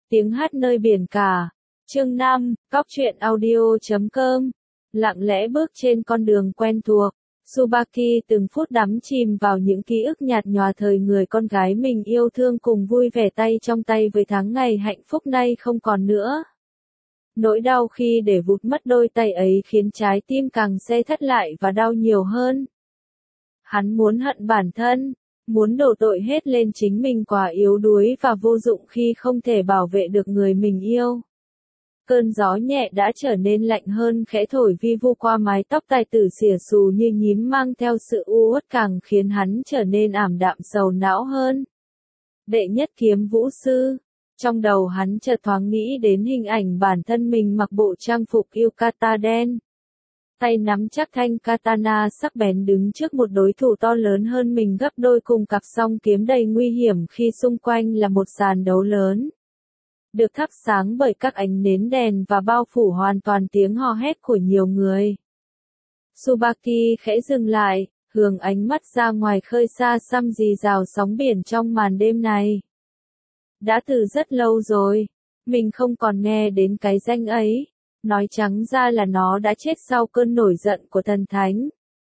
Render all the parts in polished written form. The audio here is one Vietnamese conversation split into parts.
Tiếng hát nơi biển cả. Chương 5, Cóc truyện audio.com. Lặng lẽ bước trên con đường quen thuộc, Tsubaki từng phút đắm chìm vào những ký ức nhạt nhòa thời người con gái mình yêu thương cùng vui vẻ tay trong tay với tháng ngày hạnh phúc nay không còn nữa. Nỗi đau khi để vụt mất đôi tay ấy khiến trái tim càng se thắt lại và đau nhiều hơn. Hắn muốn hận bản thân, muốn đổ tội hết lên chính mình quá yếu đuối và vô dụng khi không thể bảo vệ được người mình yêu. Cơn gió nhẹ đã trở nên lạnh hơn khẽ thổi vi vu qua mái tóc tài tử xỉa xù như nhím mang theo sự u uất càng khiến hắn trở nên ảm đạm sầu não hơn. Đệ nhất kiếm vũ sư. Trong đầu hắn chợt thoáng nghĩ đến hình ảnh bản thân mình mặc bộ trang phục yukata đen. Tay nắm chắc thanh katana sắc bén đứng trước một đối thủ to lớn hơn mình gấp đôi cùng cặp song kiếm đầy nguy hiểm khi xung quanh là một sàn đấu lớn. Được thắp sáng bởi các ánh nến đèn và bao phủ hoàn toàn tiếng hò hét của nhiều người. Tsubaki khẽ dừng lại, hướng ánh mắt ra ngoài khơi xa xăm rì rào sóng biển trong màn đêm này. Đã từ rất lâu rồi, mình không còn nghe đến cái danh ấy, nói trắng ra là nó đã chết sau cơn nổi giận của thần thánh.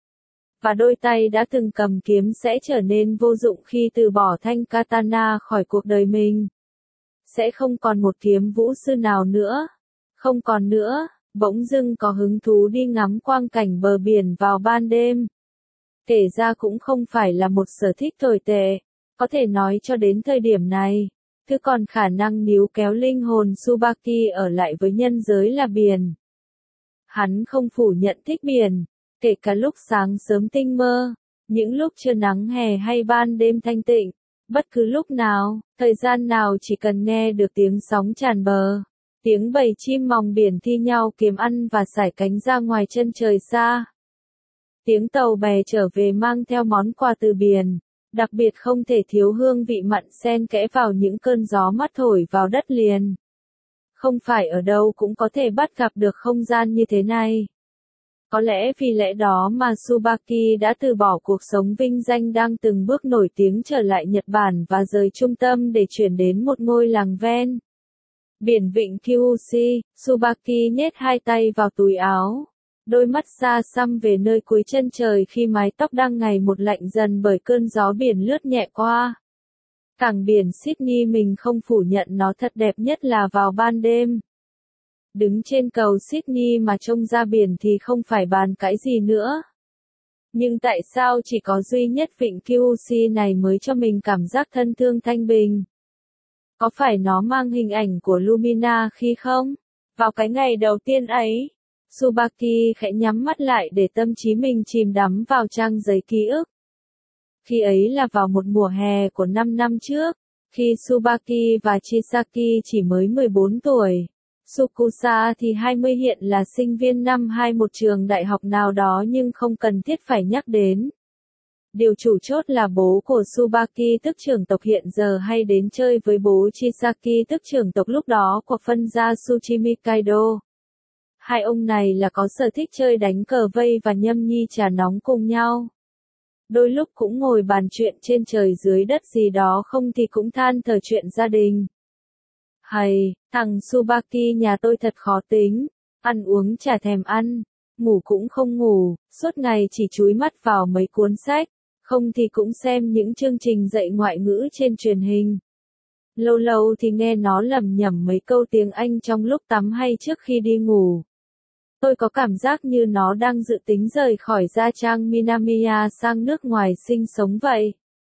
Và đôi tay đã từng cầm kiếm sẽ trở nên vô dụng khi từ bỏ thanh katana khỏi cuộc đời mình. Sẽ không còn một kiếm vũ sư nào nữa. Không còn nữa, bỗng dưng có hứng thú đi ngắm quang cảnh bờ biển vào ban đêm. Kể ra cũng không phải là một sở thích tồi tệ, có thể nói cho đến thời điểm này, thứ còn khả năng níu kéo linh hồn Tsubaki ở lại với nhân giới là biển. Hắn không phủ nhận thích biển, kể cả lúc sáng sớm tinh mơ, những lúc trưa nắng hè hay ban đêm thanh tịnh. Bất cứ lúc nào, thời gian nào chỉ cần nghe được tiếng sóng tràn bờ, tiếng bầy chim mòng biển thi nhau kiếm ăn và sải cánh ra ngoài chân trời xa. Tiếng tàu bè trở về mang theo món quà từ biển, đặc biệt không thể thiếu hương vị mặn xen kẽ vào những cơn gió mát thổi vào đất liền. Không phải ở đâu cũng có thể bắt gặp được không gian như thế này. Có lẽ vì lẽ đó mà Tsubaki đã từ bỏ cuộc sống vinh danh đang từng bước nổi tiếng trở lại Nhật Bản và rời trung tâm để chuyển đến một ngôi làng ven biển vịnh Kyushu. Tsubaki nhét hai tay vào túi áo, đôi mắt xa xăm về nơi cuối chân trời khi mái tóc đang ngày một lạnh dần bởi cơn gió biển lướt nhẹ qua. Cảng biển Sydney mình không phủ nhận nó thật đẹp nhất là vào ban đêm. Đứng trên cầu Sydney mà trông ra biển thì không phải bàn cãi gì nữa. Nhưng tại sao chỉ có duy nhất vịnh Kyushu này mới cho mình cảm giác thân thương thanh bình? Có phải nó mang hình ảnh của Lumina khi không? Vào cái ngày đầu tiên ấy, Tsubaki khẽ nhắm mắt lại để tâm trí mình chìm đắm vào trang giấy ký ức. Khi ấy là vào một mùa hè của 5 năm trước, khi Tsubaki và Chisaki chỉ mới 14 tuổi. Tsukusa thì 20 hiện là sinh viên năm 2 một trường đại học nào đó nhưng không cần thiết phải nhắc đến. Điều chủ chốt là bố của Tsubaki tức trưởng tộc hiện giờ hay đến chơi với bố Chisaki tức trưởng tộc lúc đó của phân gia Tsuchimi Kaido. Hai ông này là có sở thích chơi đánh cờ vây và nhâm nhi trà nóng cùng nhau. Đôi lúc cũng ngồi bàn chuyện trên trời dưới đất gì đó không thì cũng than thở chuyện gia đình. Hầy, thằng Tsubaki nhà tôi thật khó tính, ăn uống chả thèm ăn, ngủ cũng không ngủ, suốt ngày chỉ chúi mắt vào mấy cuốn sách, không thì cũng xem những chương trình dạy ngoại ngữ trên truyền hình. Lâu lâu thì nghe nó lẩm nhẩm mấy câu tiếng Anh trong lúc tắm hay trước khi đi ngủ. Tôi có cảm giác như nó đang dự tính rời khỏi gia trang Minamiya sang nước ngoài sinh sống vậy.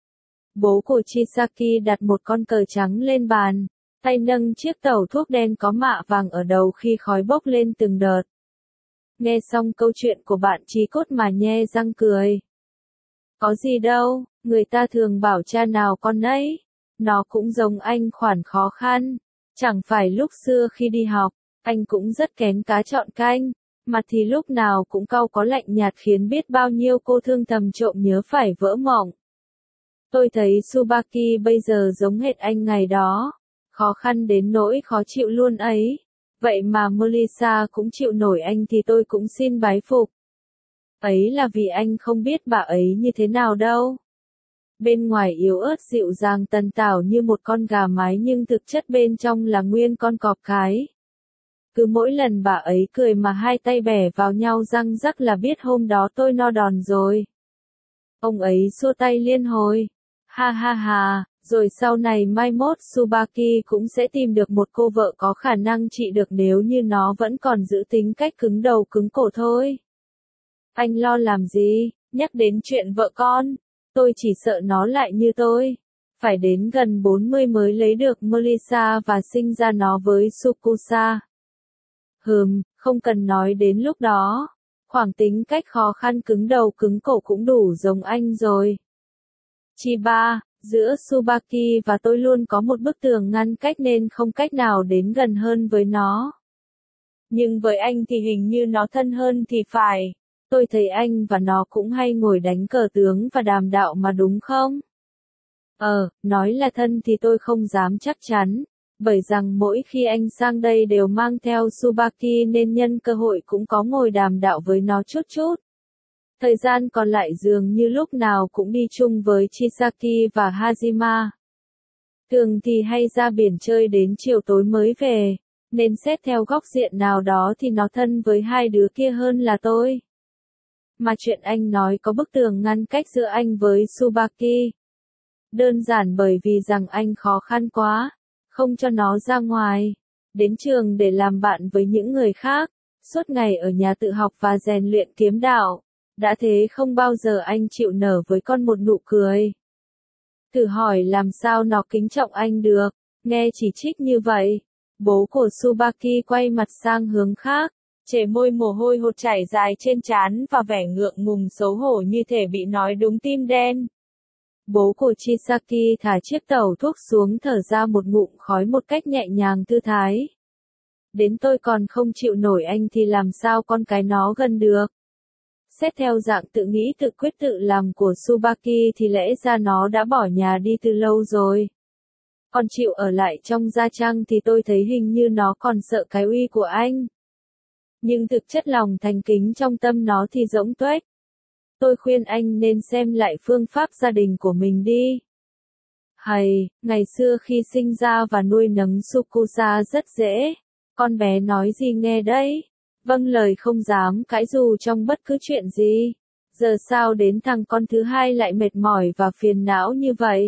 Bố của Chisaki đặt một con cờ trắng lên bàn, tay nâng chiếc tẩu thuốc đen có mạ vàng ở đầu khi khói bốc lên từng đợt. Nghe xong câu chuyện của bạn Chí Cốt mà nhe răng cười. Có gì đâu, người ta thường bảo cha nào con nấy. Nó cũng giống anh khoản khó khăn. Chẳng phải lúc xưa khi đi học, anh cũng rất kén cá chọn canh. Mặt thì lúc nào cũng cau có lạnh nhạt khiến biết bao nhiêu cô thương thầm trộm nhớ phải vỡ mộng. Tôi thấy Tsubaki bây giờ giống hệt anh ngày đó. Khó khăn đến nỗi khó chịu luôn ấy. Vậy mà Melissa cũng chịu nổi anh thì tôi cũng xin bái phục. Ấy là vì anh không biết bà ấy như thế nào đâu. Bên ngoài yếu ớt dịu dàng tần tảo như một con gà mái nhưng thực chất bên trong là nguyên con cọp cái. Cứ mỗi lần bà ấy cười mà hai tay bẻ vào nhau răng rắc là biết hôm đó tôi no đòn rồi. Ông ấy xua tay liên hồi. Ha ha ha, rồi sau này mai mốt Tsubaki cũng sẽ tìm được một cô vợ có khả năng trị được nếu như nó vẫn còn giữ tính cách cứng đầu cứng cổ thôi. Anh lo làm gì, nhắc đến chuyện vợ con, tôi chỉ sợ nó lại như tôi. Phải đến gần 40 mới lấy được Melissa và sinh ra nó với Sukusa. Không cần nói đến lúc đó. Khoảng tính cách khó khăn cứng đầu cứng cổ cũng đủ giống anh rồi. Chiba, giữa Tsubaki và tôi luôn có một bức tường ngăn cách nên không cách nào đến gần hơn với nó. Nhưng với anh thì hình như nó thân hơn thì phải. Tôi thấy anh và nó cũng hay ngồi đánh cờ tướng và đàm đạo mà đúng không? Nói là thân thì tôi không dám chắc chắn. Bởi rằng mỗi khi anh sang đây đều mang theo Tsubaki nên nhân cơ hội cũng có ngồi đàm đạo với nó chút chút. Thời gian còn lại dường như lúc nào cũng đi chung với Chisaki và Hajima. Thường thì hay ra biển chơi đến chiều tối mới về, nên xét theo góc diện nào đó thì nó thân với hai đứa kia hơn là tôi. Mà chuyện anh nói có bức tường ngăn cách giữa anh với Tsubaki. Đơn giản bởi vì rằng anh khó khăn quá, không cho nó ra ngoài, đến trường để làm bạn với những người khác, suốt ngày ở nhà tự học và rèn luyện kiếm đạo. Đã thế không bao giờ anh chịu nở với con một nụ cười. Thử hỏi làm sao nó kính trọng anh được, nghe chỉ trích như vậy. Bố của Tsubaki quay mặt sang hướng khác, chề môi mồ hôi hột chảy dài trên trán và vẻ ngượng ngùng xấu hổ như thể bị nói đúng tim đen. Bố của Chisaki thả chiếc tẩu thuốc xuống thở ra một ngụm khói một cách nhẹ nhàng thư thái. Đến tôi còn không chịu nổi anh thì làm sao con cái nó gần được. Xét theo dạng tự nghĩ tự quyết tự làm của Tsubaki thì lẽ ra nó đã bỏ nhà đi từ lâu rồi. Còn chịu ở lại trong gia trang thì tôi thấy hình như nó còn sợ cái uy của anh. Nhưng thực chất lòng thành kính trong tâm nó thì rỗng tuếch. Tôi khuyên anh nên xem lại phương pháp gia đình của mình đi. Ngày xưa khi sinh ra và nuôi nấng Sukusa rất dễ. Con bé nói gì nghe đấy. Vâng lời không dám cãi dù trong bất cứ chuyện gì. Giờ sao đến thằng con thứ hai lại mệt mỏi và phiền não như vậy?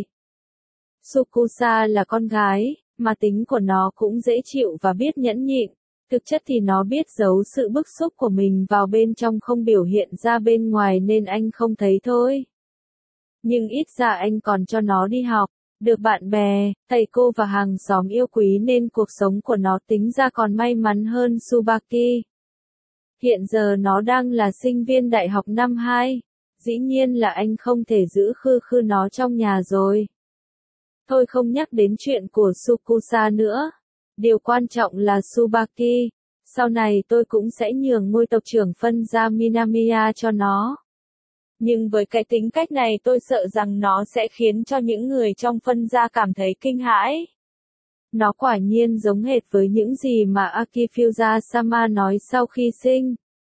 Sukusa là con gái, mà tính của nó cũng dễ chịu và biết nhẫn nhịn. Thực chất thì nó biết giấu sự bức xúc của mình vào bên trong không biểu hiện ra bên ngoài nên anh không thấy thôi. Nhưng ít ra anh còn cho nó đi học, được bạn bè, thầy cô và hàng xóm yêu quý nên cuộc sống của nó tính ra còn may mắn hơn Tsubaki. Hiện giờ nó đang là sinh viên đại học năm 2, dĩ nhiên là anh không thể giữ khư khư nó trong nhà rồi. Thôi không nhắc đến chuyện của Sukusa nữa. Điều quan trọng là Tsubaki. Sau này tôi cũng sẽ nhường ngôi tộc trưởng phân gia Minamiya cho nó. Nhưng với cái tính cách này tôi sợ rằng nó sẽ khiến cho những người trong phân gia cảm thấy kinh hãi. Nó quả nhiên giống hệt với những gì mà Akifusa-sama nói sau khi sinh.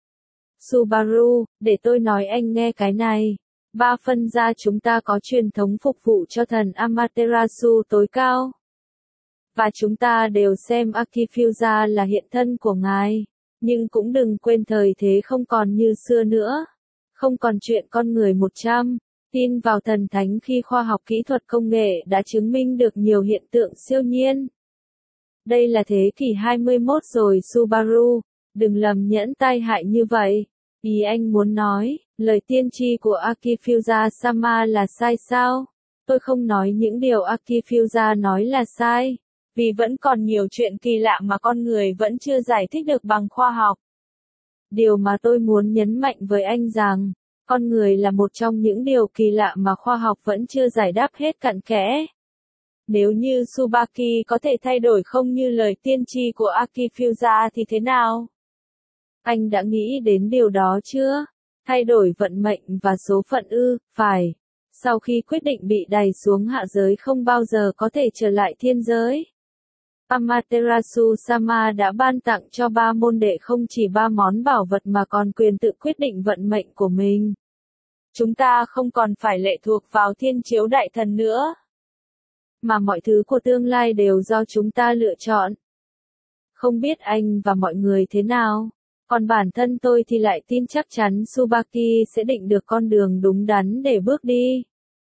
Subaru, để tôi nói anh nghe cái này. 3 phân gia chúng ta có truyền thống phục vụ cho thần Amaterasu tối cao. Và chúng ta đều xem Akifusa là hiện thân của ngài. Nhưng cũng đừng quên thời thế không còn như xưa nữa. Không còn chuyện con người 100. Tin vào thần thánh khi khoa học kỹ thuật công nghệ đã chứng minh được nhiều hiện tượng siêu nhiên. Đây là thế kỷ 21 rồi Subaru. Đừng lầm nhẫn tai hại như vậy. Ý anh muốn nói, lời tiên tri của Akifusa-sama là sai sao? Tôi không nói những điều Akifusa nói là sai. Vì vẫn còn nhiều chuyện kỳ lạ mà con người vẫn chưa giải thích được bằng khoa học. Điều mà tôi muốn nhấn mạnh với anh rằng, con người là một trong những điều kỳ lạ mà khoa học vẫn chưa giải đáp hết cặn kẽ. Nếu như Tsubaki có thể thay đổi không như lời tiên tri của Akifusa thì thế nào? Anh đã nghĩ đến điều đó chưa? Thay đổi vận mệnh và số phận ư? Phải. Sau khi quyết định bị đày xuống hạ giới không bao giờ có thể trở lại thiên giới. Amaterasu-sama đã ban tặng cho 3 môn đệ không chỉ 3 món bảo vật mà còn quyền tự quyết định vận mệnh của mình. Chúng ta không còn phải lệ thuộc vào thiên chiếu đại thần nữa. Mà mọi thứ của tương lai đều do chúng ta lựa chọn. Không biết anh và mọi người thế nào, còn bản thân tôi thì lại tin chắc chắn Tsubaki sẽ định được con đường đúng đắn để bước đi.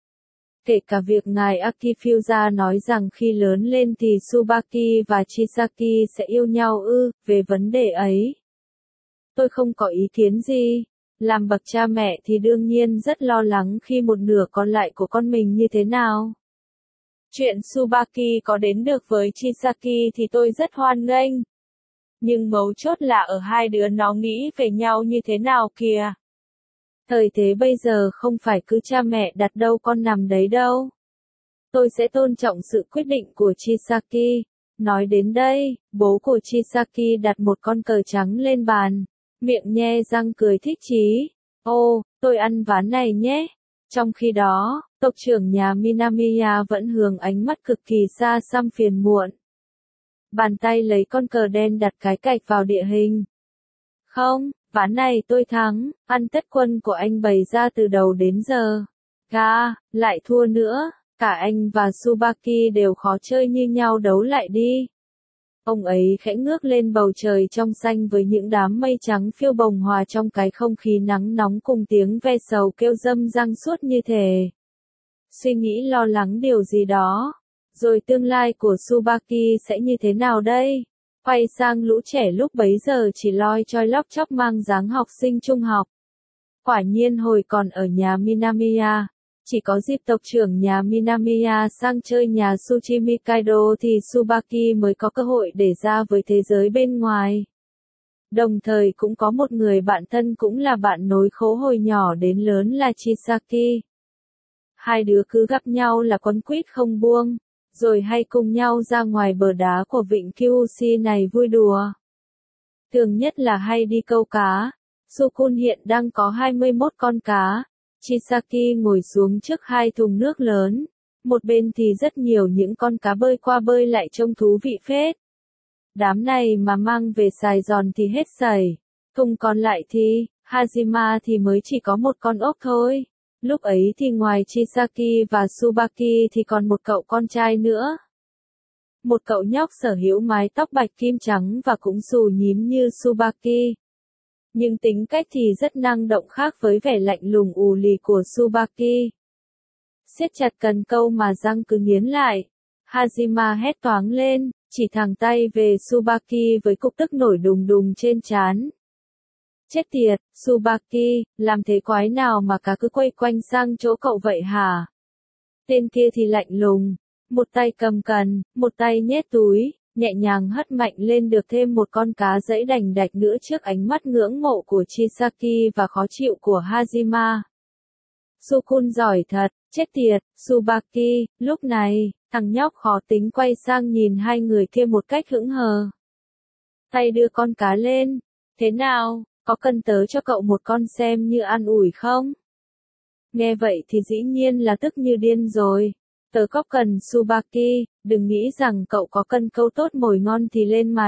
Kể cả việc ngài Akifusa nói rằng khi lớn lên thì Tsubaki và Chisaki sẽ yêu nhau về vấn đề ấy. Tôi không có ý kiến gì. Làm bậc cha mẹ thì đương nhiên rất lo lắng khi một nửa còn lại của con mình như thế nào. Chuyện Tsubaki có đến được với Chisaki thì tôi rất hoan nghênh. Nhưng mấu chốt là ở hai đứa nó nghĩ về nhau như thế nào kìa. Thời thế bây giờ không phải cứ cha mẹ đặt đâu con nằm đấy đâu. Tôi sẽ tôn trọng sự quyết định của Chisaki. Nói đến đây, bố của Chisaki đặt một con cờ trắng lên bàn. Miệng nhe răng cười thích chí. Ô, tôi ăn ván này nhé. Trong khi đó, tộc trưởng nhà Minamiya vẫn hướng ánh mắt cực kỳ xa xăm phiền muộn. Bàn tay lấy con cờ đen đặt cái cạch vào địa hình. Không, ván này tôi thắng, ăn tất quân của anh bày ra từ đầu đến giờ. Lại thua nữa, cả anh và Tsubaki đều khó chơi như nhau, đấu lại đi. Ông ấy khẽ ngước lên bầu trời trong xanh với những đám mây trắng phiêu bồng hòa trong cái không khí nắng nóng cùng tiếng ve sầu kêu râm răng suốt như thể suy nghĩ lo lắng điều gì đó. Rồi tương lai của Tsubaki sẽ như thế nào đây? Quay sang lũ trẻ lúc bấy giờ chỉ loi choi lóc chóc mang dáng học sinh trung học. Quả nhiên hồi còn ở nhà Minamiya, chỉ có dịp tộc trưởng nhà Minamiya sang chơi nhà Tsuchimi Kaido thì Tsubaki mới có cơ hội để ra với thế giới bên ngoài. Đồng thời cũng có một người bạn thân cũng là bạn nối khố hồi nhỏ đến lớn là Chisaki. Hai đứa cứ gặp nhau là quấn quýt không buông, rồi hay cùng nhau ra ngoài bờ đá của vịnh Kyushu này vui đùa. Thường nhất là hay đi câu cá. Sukun hiện đang có 21 con cá. Chisaki ngồi xuống trước hai thùng nước lớn. Một bên thì rất nhiều những con cá bơi qua bơi lại trông thú vị phết. Đám này mà mang về Sài Gòn thì hết sảy. Thùng còn lại thì, Hajima thì mới chỉ có một con ốc thôi. Lúc ấy thì ngoài Chisaki và Tsubaki thì còn một cậu con trai nữa. Một cậu nhóc sở hữu mái tóc bạch kim trắng và cũng xù nhím như Tsubaki. Nhưng tính cách thì rất năng động khác với vẻ lạnh lùng ù lì của Tsubaki. Siết chặt cần câu mà răng cứ nghiến lại. Hajima hét toáng lên, chỉ thẳng tay về Tsubaki với cục tức nổi đùng đùng trên trán. Chết tiệt, Tsubaki, làm thế quái nào mà cá cứ quay quanh sang chỗ cậu vậy hả? Tên kia thì lạnh lùng, một tay cầm cần, một tay nhét túi, nhẹ nhàng hất mạnh lên được thêm một con cá dẫy đành đạch nữa trước ánh mắt ngưỡng mộ của Chisaki và khó chịu của Hajima. Sukun giỏi thật, chết tiệt, Tsubaki, lúc này, thằng nhóc khó tính quay sang nhìn hai người kia một cách hững hờ. Tay đưa con cá lên, thế nào, có cần tớ cho cậu một con xem như an ủi không? Nghe vậy thì dĩ nhiên là tức như điên rồi. Tớ có cần Tsubaki, đừng nghĩ rằng cậu có cần câu tốt mồi ngon thì lên mặt.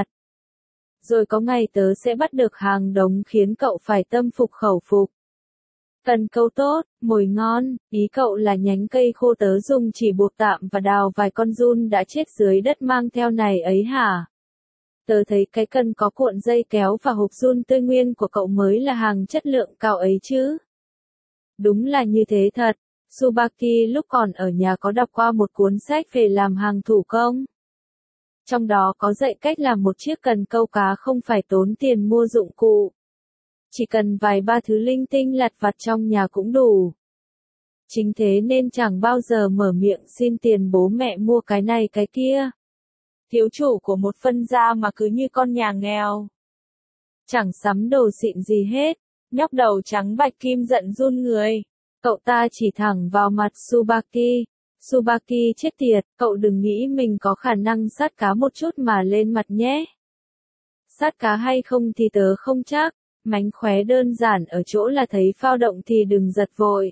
Rồi có ngày tớ sẽ bắt được hàng đống khiến cậu phải tâm phục khẩu phục. Cần câu tốt, mồi ngon, ý cậu là nhánh cây khô tớ dùng chỉ buộc tạm và đào vài con giun đã chết dưới đất mang theo này ấy hả? Tớ thấy cái cần có cuộn dây kéo và hộp giun tươi nguyên của cậu mới là hàng chất lượng cao ấy chứ. Đúng là như thế thật. Tsubaki lúc còn ở nhà có đọc qua một cuốn sách về làm hàng thủ công. Trong đó có dạy cách làm một chiếc cần câu cá không phải tốn tiền mua dụng cụ. Chỉ cần vài ba thứ linh tinh lặt vặt trong nhà cũng đủ. Chính thế nên chẳng bao giờ mở miệng xin tiền bố mẹ mua cái này cái kia. Thiếu chủ của một phân gia mà cứ như con nhà nghèo. Chẳng sắm đồ xịn gì hết. Nhóc đầu trắng bạch kim giận run người. Cậu ta chỉ thẳng vào mặt Tsubaki. Tsubaki chết tiệt, cậu đừng nghĩ mình có khả năng sát cá một chút mà lên mặt nhé. Sát cá hay không thì tớ không chắc. Mánh khóe đơn giản ở chỗ là thấy phao động thì đừng giật vội.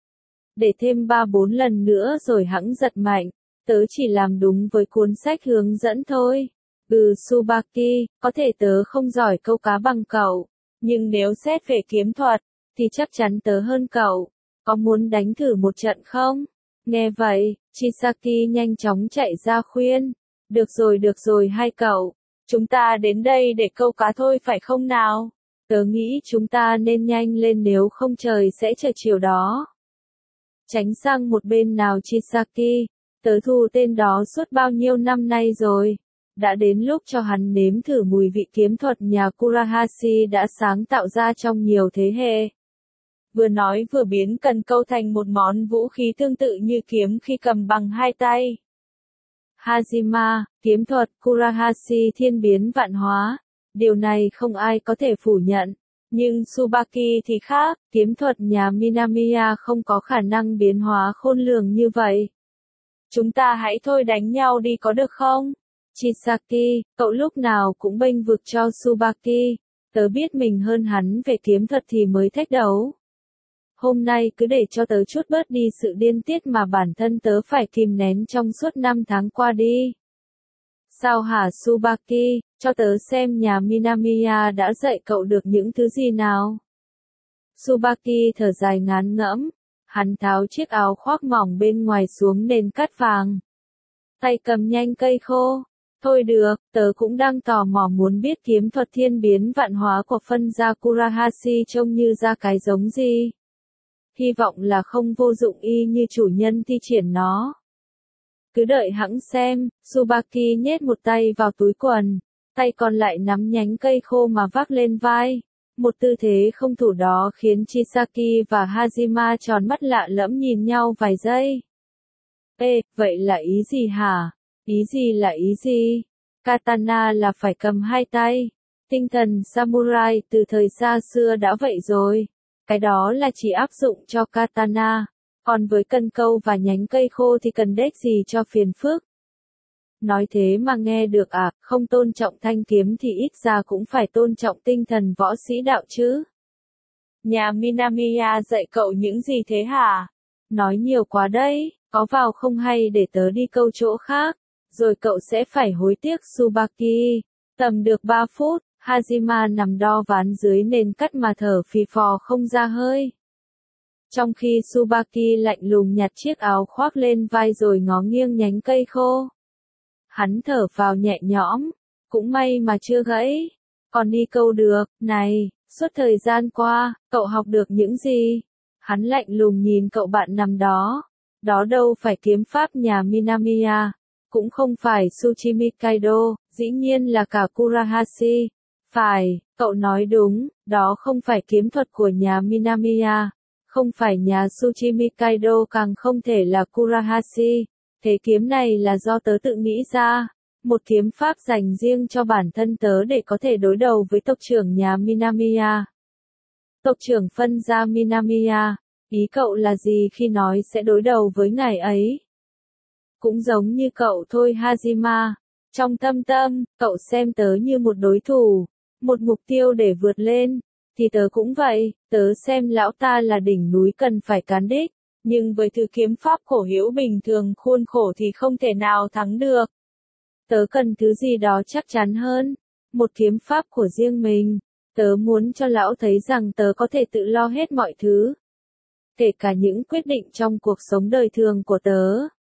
Để thêm 3-4 lần nữa rồi hẵng giật mạnh. Tớ chỉ làm đúng với cuốn sách hướng dẫn thôi. Tsubaki, có thể tớ không giỏi câu cá bằng cậu. Nhưng nếu xét về kiếm thuật, thì chắc chắn tớ hơn cậu. có muốn đánh thử một trận không? Nghe vậy, Chisaki nhanh chóng chạy ra khuyên. Được rồi hai cậu. Chúng ta đến đây để câu cá thôi phải không nào? Tớ nghĩ chúng ta nên nhanh lên nếu không trời sẽ trở chiều đó. Tránh sang một bên nào Chisaki, tớ thu tên đó suốt bao nhiêu năm nay rồi. Đã đến lúc cho hắn nếm thử mùi vị kiếm thuật nhà Kurahashi đã sáng tạo ra trong nhiều thế hệ. Vừa nói vừa biến cần câu thành một món vũ khí tương tự như kiếm khi cầm bằng hai tay. Hajima, kiếm thuật Kurahashi thiên biến vạn hóa. Điều này không ai có thể phủ nhận. Nhưng Tsubaki thì khác, kiếm thuật nhà Minamiya không có khả năng biến hóa khôn lường như vậy. Chúng ta hãy thôi đánh nhau đi có được không? Chisaki, cậu lúc nào cũng bênh vực cho Tsubaki. Tớ biết mình hơn hắn về kiếm thuật thì mới thách đấu. Hôm nay cứ để cho tớ chút bớt đi sự điên tiết mà bản thân tớ phải kìm nén trong suốt 5 tháng qua đi. Sao hả Tsubaki, cho tớ xem nhà Minamiya đã dạy cậu được những thứ gì nào? Tsubaki thở dài ngán ngẫm, hắn tháo chiếc áo khoác mỏng bên ngoài xuống nền cát vàng. Tay cầm nhanh cây khô. Thôi được, tớ cũng đang tò mò muốn biết kiếm thuật thiên biến vạn hóa của phân gia Kurahashi trông như ra cái giống gì. Hy vọng là không vô dụng y như chủ nhân thi triển nó. Cứ đợi hẵng xem, Tsubaki nhét một tay vào túi quần, tay còn lại nắm nhánh cây khô mà vác lên vai. Một tư thế không thủ đó khiến Chisaki và Hajima tròn mắt lạ lẫm nhìn nhau vài giây. Ê, vậy là ý gì hả? Ý gì là ý gì? Katana là phải cầm hai tay. Tinh thần samurai từ thời xa xưa đã vậy rồi. Cái đó là chỉ áp dụng cho katana. Còn với cần câu và nhánh cây khô thì cần đếch gì cho phiền phức. Nói thế mà nghe được à, không tôn trọng thanh kiếm thì ít ra cũng phải tôn trọng tinh thần võ sĩ đạo chứ. Nhà Minamiya dạy cậu những gì thế hả? Nói nhiều quá đấy, có vào không hay để tớ đi câu chỗ khác, rồi cậu sẽ phải hối tiếc Tsubaki. Tầm được 3 phút, Hajima nằm đo ván dưới nền cát mà thở phì phò không ra hơi. Trong khi Tsubaki lạnh lùng nhặt chiếc áo khoác lên vai rồi ngó nghiêng nhánh cây khô. Hắn thở vào nhẹ nhõm, cũng may mà chưa gãy, còn đi câu được, này, suốt thời gian qua, cậu học được những gì? Hắn lạnh lùng nhìn cậu bạn nằm đó, đó đâu phải kiếm pháp nhà Minamiya, cũng không phải Tsuchimi Kaido, dĩ nhiên là cả Kurahashi. Phải, cậu nói đúng, đó không phải kiếm thuật của nhà Minamiya, không phải nhà Tsuchimi Kaido càng không thể là Kurahashi. Thế kiếm này là do tớ tự nghĩ ra, một kiếm pháp dành riêng cho bản thân tớ để có thể đối đầu với tộc trưởng nhà Minamiya. Tộc trưởng phân gia Minamiya, ý cậu là gì khi nói sẽ đối đầu với ngài ấy? Cũng giống như cậu thôi Hajima, trong thâm tâm, cậu xem tớ như một đối thủ, một mục tiêu để vượt lên, thì tớ cũng vậy, tớ xem lão ta là đỉnh núi cần phải cán đích. Nhưng với thứ kiếm pháp khổ hữu bình thường khuôn khổ thì không thể nào thắng được. Tớ cần thứ gì đó chắc chắn hơn. Một kiếm pháp của riêng mình. Tớ muốn cho lão thấy rằng tớ có thể tự lo hết mọi thứ. Kể cả những quyết định trong cuộc sống đời thường của tớ.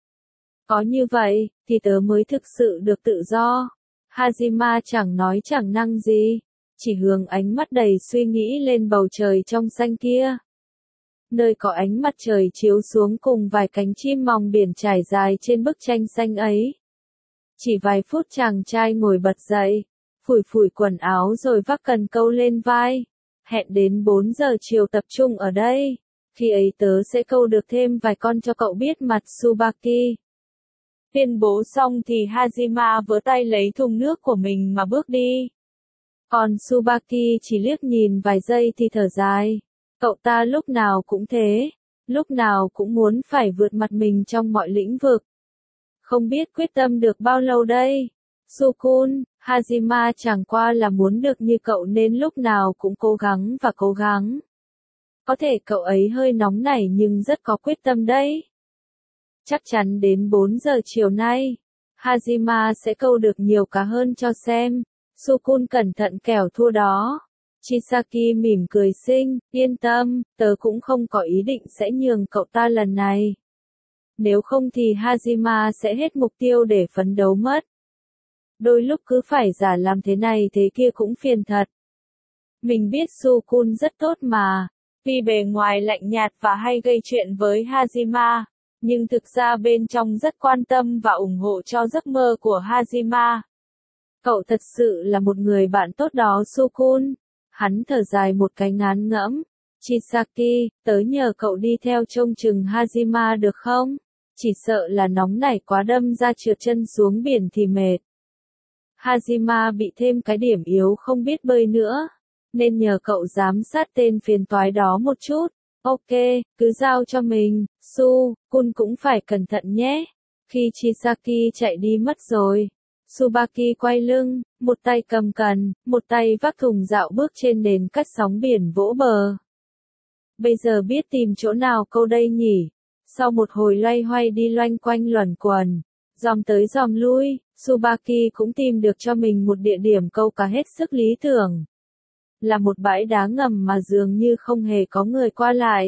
Có như vậy, thì tớ mới thực sự được tự do. Hajima chẳng nói chẳng năng gì. Chỉ hướng ánh mắt đầy suy nghĩ lên bầu trời trong xanh kia. Nơi có ánh mặt trời chiếu xuống cùng vài cánh chim mòng biển trải dài trên bức tranh xanh ấy. Chỉ vài phút chàng trai ngồi bật dậy, phủi phủi quần áo rồi vác cần câu lên vai. Hẹn đến 4 giờ chiều tập trung ở đây. Khi ấy tớ sẽ câu được thêm vài con cho cậu biết mặt Tsubaki. Tuyên bố xong thì Hajima vớ tay lấy thùng nước của mình mà bước đi. Còn Tsubaki chỉ liếc nhìn vài giây thì thở dài. Cậu ta lúc nào cũng thế, lúc nào cũng muốn phải vượt mặt mình trong mọi lĩnh vực. Không biết quyết tâm được bao lâu đây. Sukun, Hajima chẳng qua là muốn được như cậu nên lúc nào cũng cố gắng và cố gắng. Có thể cậu ấy hơi nóng nảy nhưng rất có quyết tâm đấy. Chắc chắn đến 4 giờ chiều nay, Hajima sẽ câu được nhiều cá hơn cho xem. Sukun cẩn thận kẻo thua đó. Chisaki mỉm cười xinh, yên tâm, tớ cũng không có ý định sẽ nhường cậu ta lần này. Nếu không thì Hajima sẽ hết mục tiêu để phấn đấu mất. Đôi lúc cứ phải giả làm thế này thế kia cũng phiền thật. Mình biết Sukun rất tốt mà, vì bề ngoài lạnh nhạt và hay gây chuyện với Hajima, nhưng thực ra bên trong rất quan tâm và ủng hộ cho giấc mơ của Hajima. Cậu thật sự là một người bạn tốt đó Sukun. Hắn thở dài một cái ngán ngẫm. Chisaki, tớ nhờ cậu đi theo trông chừng Hajima được không? Chỉ sợ là nóng nảy quá đâm ra trượt chân xuống biển thì mệt. Hajima bị thêm cái điểm yếu không biết bơi nữa, nên nhờ cậu giám sát tên phiền toái đó một chút. Ok, cứ giao cho mình, Kun cũng phải cẩn thận nhé. Khi Chisaki chạy đi mất rồi, Tsubaki quay lưng, một tay cầm cần, một tay vác thùng dạo bước trên nền cắt sóng biển vỗ bờ. Bây giờ biết tìm chỗ nào câu đây nhỉ? Sau một hồi loay hoay đi loanh quanh luẩn quẩn, dòm tới dòm lui, Tsubaki cũng tìm được cho mình một địa điểm câu cá hết sức lý tưởng. Là một bãi đá ngầm mà dường như không hề có người qua lại.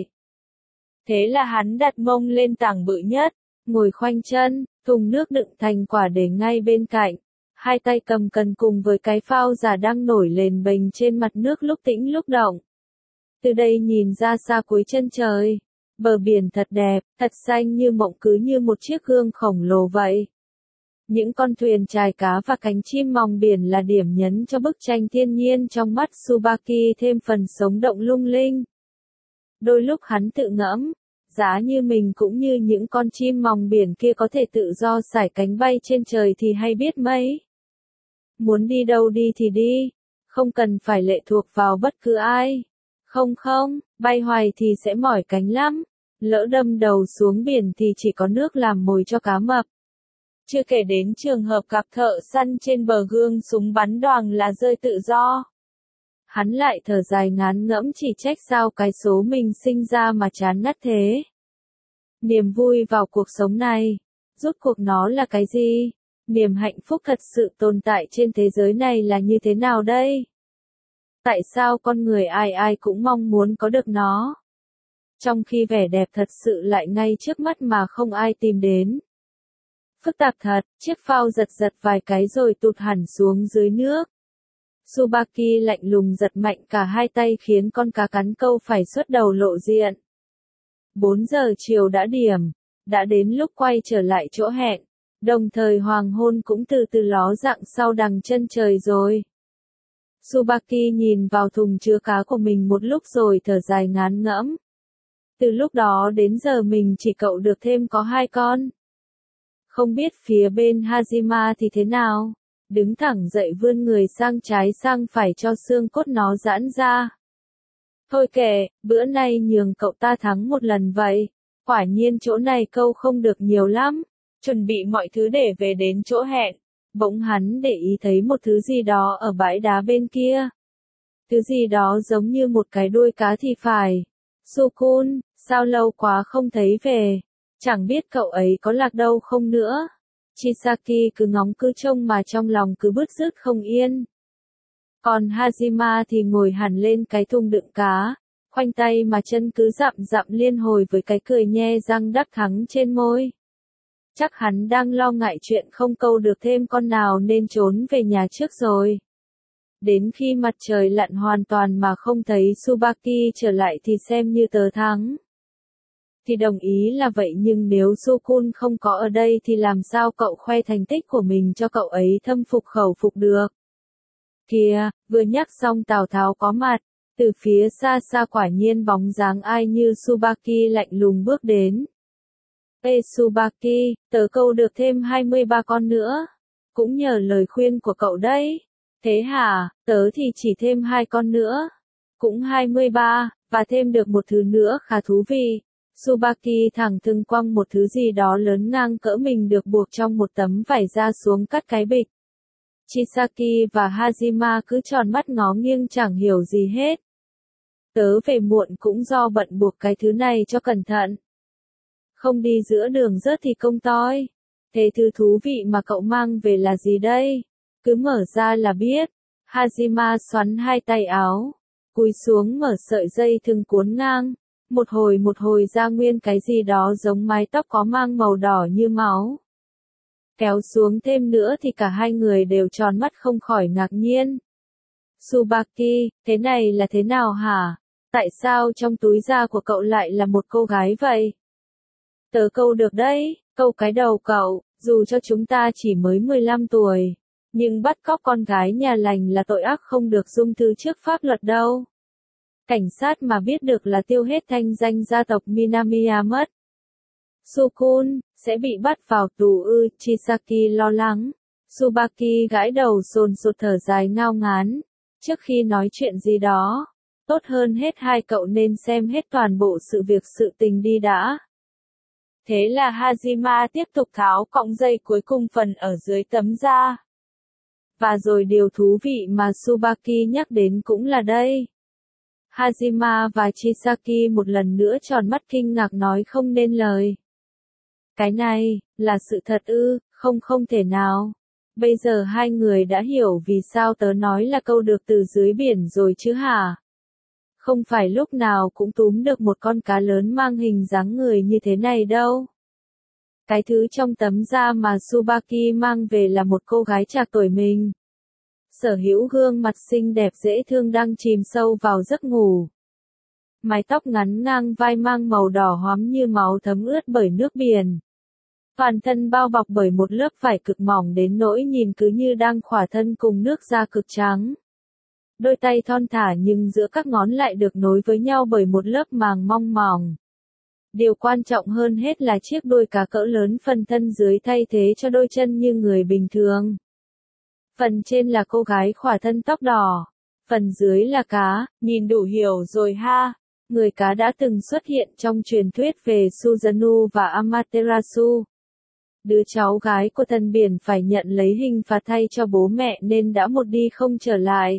Thế là hắn đặt mông lên tảng bự nhất, ngồi khoanh chân, thùng nước đựng thành quả để ngay bên cạnh. Hai tay cầm cần cùng với cái phao giả đang nổi lên bềnh trên mặt nước lúc tĩnh lúc động. Từ đây nhìn ra xa cuối chân trời, bờ biển thật đẹp, thật xanh như mộng, cứ như một chiếc gương khổng lồ vậy. Những con thuyền chài cá và cánh chim mòng biển là điểm nhấn cho bức tranh thiên nhiên trong mắt Tsubaki thêm phần sống động lung linh. Đôi lúc hắn tự ngẫm, giá như mình cũng như những con chim mòng biển kia có thể tự do sải cánh bay trên trời thì hay biết mấy. Muốn đi đâu đi thì đi, không cần phải lệ thuộc vào bất cứ ai. Không, bay hoài thì sẽ mỏi cánh lắm, lỡ đâm đầu xuống biển thì chỉ có nước làm mồi cho cá mập. Chưa kể đến trường hợp gặp thợ săn trên bờ gương súng bắn đoàng là rơi tự do. Hắn lại thở dài ngán ngẫm, chỉ trách sao cái số mình sinh ra mà chán ngắt thế. Niềm vui vào cuộc sống này, rốt cuộc nó là cái gì? Niềm hạnh phúc thật sự tồn tại trên thế giới này là như thế nào đây? Tại sao con người ai ai cũng mong muốn có được nó? Trong khi vẻ đẹp thật sự lại ngay trước mắt mà không ai tìm đến. Phức tạp thật, chiếc phao giật vài cái rồi tụt hẳn xuống dưới nước. Tsubaki lạnh lùng giật mạnh cả hai tay khiến con cá cắn câu phải xuất đầu lộ diện. 4 giờ chiều đã điểm, đã đến lúc quay trở lại chỗ hẹn, đồng thời hoàng hôn cũng từ từ ló dạng sau đằng chân trời rồi. Tsubaki nhìn vào thùng chứa cá của mình một lúc rồi thở dài ngán ngẫm. Từ lúc đó đến giờ mình chỉ cậu được thêm có 2 con. Không biết phía bên Hajima thì thế nào? Đứng thẳng dậy vươn người sang trái sang phải cho xương cốt nó giãn ra. Thôi kệ, bữa nay nhường cậu ta thắng một lần vậy. Quả nhiên chỗ này câu không được nhiều lắm. Chuẩn bị mọi thứ để về đến chỗ hẹn. Bỗng hắn để ý thấy một thứ gì đó ở bãi đá bên kia. Thứ gì đó giống như một cái đuôi cá thì phải. Sukun, sao lâu quá không thấy về? Chẳng biết cậu ấy có lạc đâu không nữa. Chisaki cứ ngóng cứ trông mà trong lòng cứ bứt rứt không yên. Còn Hajima thì ngồi hẳn lên cái thùng đựng cá, khoanh tay mà chân cứ dặm liên hồi với cái cười nhe răng đắc thắng trên môi. Chắc hắn đang lo ngại chuyện không câu được thêm con nào nên trốn về nhà trước rồi. Đến khi mặt trời lặn hoàn toàn mà không thấy Tsubaki trở lại thì xem như tớ thắng. Thì đồng ý là vậy, nhưng nếu Sukun không có ở đây thì làm sao cậu khoe thành tích của mình cho cậu ấy thâm phục khẩu phục được. Kìa, vừa nhắc xong Tào Tháo có mặt, từ phía xa xa quả nhiên bóng dáng ai như Tsubaki lạnh lùng bước đến. Ê Tsubaki, tớ câu được thêm 23 con nữa. Cũng nhờ lời khuyên của cậu đấy. Thế hả, tớ thì chỉ thêm 2 con nữa. Cũng 23, và thêm được một thứ nữa khá thú vị. Tsubaki thẳng thừng quăng một thứ gì đó lớn ngang cỡ mình được buộc trong một tấm vải ra xuống cắt cái bịch. Chisaki và Hajima cứ tròn mắt ngó nghiêng chẳng hiểu gì hết. Tớ về muộn cũng do bận buộc cái thứ này cho cẩn thận. Không đi giữa đường rớt thì công toi. Thế thứ thú vị mà cậu mang về là gì đây? Cứ mở ra là biết. Hajima xoắn hai tay áo, cúi xuống mở sợi dây thừng cuốn ngang, một hồi ra nguyên cái gì đó giống mái tóc có mang màu đỏ như máu. Kéo xuống thêm nữa thì cả hai người đều tròn mắt không khỏi ngạc nhiên. Tsubaki, thế này là thế nào hả? Tại sao trong túi da của cậu lại là một cô gái vậy? Tớ câu được đấy, câu cái đầu cậu, dù cho chúng ta chỉ mới 15 tuổi, nhưng bắt cóc con gái nhà lành là tội ác không được dung thứ trước pháp luật đâu. Cảnh sát mà biết được là tiêu hết thanh danh gia tộc Minamiya mất. Sukun, sẽ bị bắt vào tù ư, Chisaki lo lắng. Tsubaki gãi đầu sồn sột thở dài ngao ngán. Trước khi nói chuyện gì đó, tốt hơn hết hai cậu nên xem hết toàn bộ sự việc sự tình đi đã. Thế là Hajima tiếp tục tháo cọng dây cuối cùng phần ở dưới tấm da. Và rồi điều thú vị mà Tsubaki nhắc đến cũng là đây. Hajima và Chisaki một lần nữa tròn mắt kinh ngạc nói không nên lời. Cái này, là sự thật ư, không thể nào. Bây giờ hai người đã hiểu vì sao tớ nói là câu được từ dưới biển rồi chứ hả? Không phải lúc nào cũng túm được một con cá lớn mang hình dáng người như thế này đâu. Cái thứ trong tấm da mà Tsubaki mang về là một cô gái trạc tuổi mình. Sở hữu gương mặt xinh đẹp dễ thương đang chìm sâu vào giấc ngủ. Mái tóc ngắn ngang vai mang màu đỏ hoắm như máu thấm ướt bởi nước biển. Toàn thân bao bọc bởi một lớp vải cực mỏng đến nỗi nhìn cứ như đang khỏa thân cùng nước da cực trắng. Đôi tay thon thả nhưng giữa các ngón lại được nối với nhau bởi một lớp màng mong mỏng. Điều quan trọng hơn hết là chiếc đuôi cá cỡ lớn phần thân dưới thay thế cho đôi chân như người bình thường. Phần trên là cô gái khỏa thân tóc đỏ, phần dưới là cá, nhìn đủ hiểu rồi ha. Người cá đã từng xuất hiện trong truyền thuyết về Suzano và Amaterasu. Đứa cháu gái của thần biển phải nhận lấy hình phạt thay cho bố mẹ nên đã một đi không trở lại.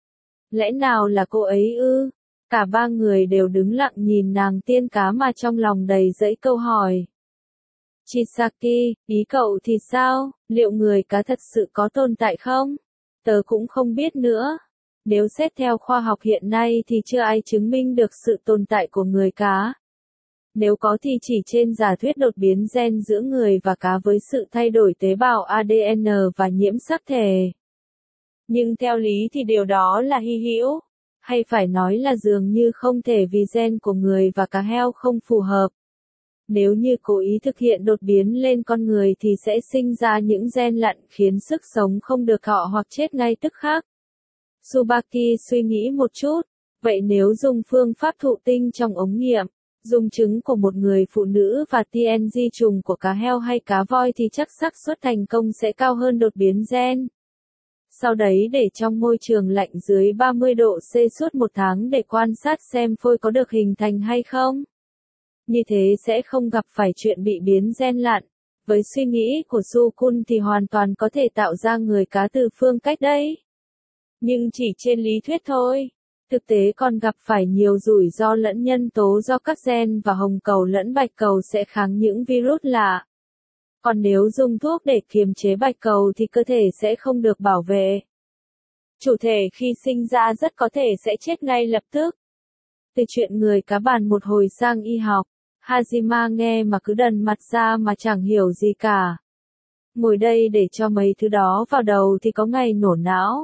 Lẽ nào là cô ấy ư? Cả ba người đều đứng lặng nhìn nàng tiên cá mà trong lòng đầy dẫy câu hỏi. Chisaki, ý cậu thì sao? Liệu người cá thật sự có tồn tại không? Tớ cũng không biết nữa. Nếu xét theo khoa học hiện nay thì chưa ai chứng minh được sự tồn tại của người cá. Nếu có thì chỉ trên giả thuyết đột biến gen giữa người và cá với sự thay đổi tế bào ADN và nhiễm sắc thể. Nhưng theo lý thì điều đó là hy hữu, hay phải nói là dường như không thể vì gen của người và cá heo không phù hợp. Nếu như cố ý thực hiện đột biến lên con người thì sẽ sinh ra những gen lặn khiến sức sống không được họ hoặc chết ngay tức khắc. Tsubaki suy nghĩ một chút, vậy nếu dùng phương pháp thụ tinh trong ống nghiệm, dùng trứng của một người phụ nữ và TNG trùng của cá heo hay cá voi thì chắc xác suất thành công sẽ cao hơn đột biến gen. Sau đấy để trong môi trường lạnh dưới 30 độ C suốt một tháng để quan sát xem phôi có được hình thành hay không. Như thế sẽ không gặp phải chuyện bị biến gen lặn. Với suy nghĩ của Sukun thì hoàn toàn có thể tạo ra người cá từ phương cách đấy. Nhưng chỉ trên lý thuyết thôi. Thực tế còn gặp phải nhiều rủi ro lẫn nhân tố do các gen và hồng cầu lẫn bạch cầu sẽ kháng những virus lạ. Còn nếu dùng thuốc để kiềm chế bạch cầu thì cơ thể sẽ không được bảo vệ. Chủ thể khi sinh ra rất có thể sẽ chết ngay lập tức. Từ chuyện người cá bàn một hồi sang y học, Hajima nghe mà cứ đần mặt ra mà chẳng hiểu gì cả. Ngồi đây để cho mấy thứ đó vào đầu thì có ngày nổ não.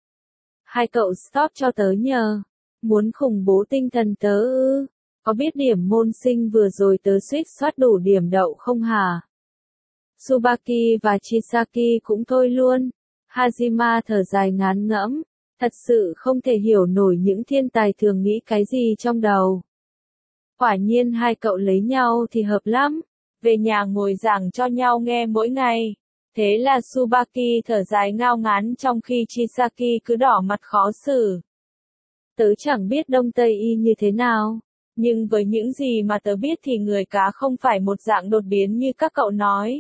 Hai cậu stop cho tớ nhờ. Muốn khủng bố tinh thần tớ ư? Có biết điểm môn sinh vừa rồi tớ suýt soát đủ điểm đậu không hả? Tsubaki và Chisaki cũng thôi luôn. Hajima thở dài ngán ngẫm. Thật sự không thể hiểu nổi những thiên tài thường nghĩ cái gì trong đầu. Quả nhiên hai cậu lấy nhau thì hợp lắm. Về nhà ngồi giảng cho nhau nghe mỗi ngày. Thế là Tsubaki thở dài ngao ngán trong khi Chisaki cứ đỏ mặt khó xử. Tớ chẳng biết Đông Tây y như thế nào. Nhưng với những gì mà tớ biết thì người cá không phải một dạng đột biến như các cậu nói.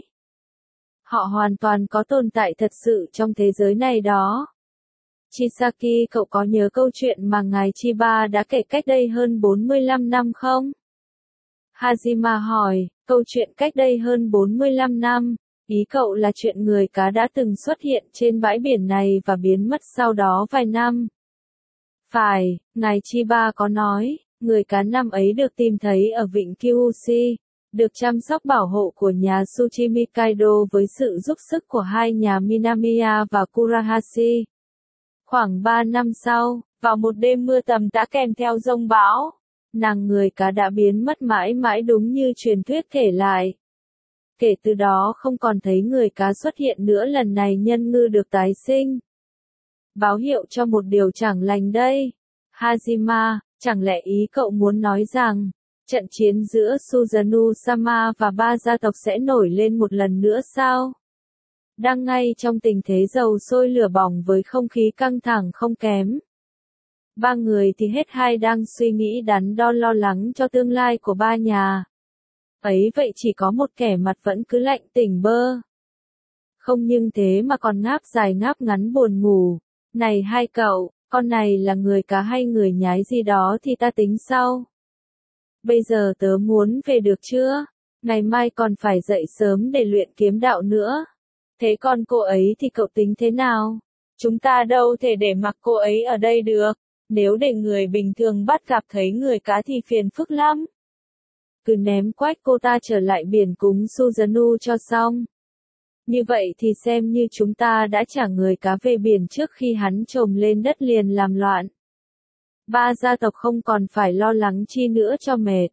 Họ hoàn toàn có tồn tại thật sự trong thế giới này đó. Chisaki, cậu có nhớ câu chuyện mà ngài Chiba đã kể cách đây hơn 45 năm không? Hajima hỏi, câu chuyện cách đây hơn 45 năm, ý cậu là chuyện người cá đã từng xuất hiện trên bãi biển này và biến mất sau đó vài năm. Phải, ngài Chiba có nói, người cá năm ấy được tìm thấy ở vịnh Kyushu, được chăm sóc bảo hộ của nhà Tsuchimi Kaido với sự giúp sức của hai nhà Minamiya và Kurahashi. Khoảng 3 năm sau, vào một đêm mưa tầm tã kèm theo giông bão, nàng người cá đã biến mất mãi mãi đúng như truyền thuyết kể lại. Kể từ đó không còn thấy người cá xuất hiện nữa, lần này nhân ngư được tái sinh. Báo hiệu cho một điều chẳng lành đây. Hajima, chẳng lẽ ý cậu muốn nói rằng, trận chiến giữa Suzano-sama và ba gia tộc sẽ nổi lên một lần nữa sao? Đang ngay trong tình thế dầu sôi lửa bỏng với không khí căng thẳng không kém. Ba người thì hết hai đang suy nghĩ đắn đo lo lắng cho tương lai của ba nhà. Ấy vậy chỉ có một kẻ mặt vẫn cứ lạnh tỉnh bơ. Không nhưng thế mà còn ngáp dài ngáp ngắn buồn ngủ. Này hai cậu, con này là người cá hay người nhái gì đó thì ta tính sau. Bây giờ tớ muốn về được chưa? Ngày mai còn phải dậy sớm để luyện kiếm đạo nữa. Thế còn cô ấy thì cậu tính thế nào? Chúng ta đâu thể để mặc cô ấy ở đây được. Nếu để người bình thường bắt gặp thấy người cá thì phiền phức lắm. Cứ ném quách cô ta trở lại biển cúng Suzano cho xong. Như vậy thì xem như chúng ta đã trả người cá về biển trước khi hắn trồm lên đất liền làm loạn. Ba gia tộc không còn phải lo lắng chi nữa cho mệt.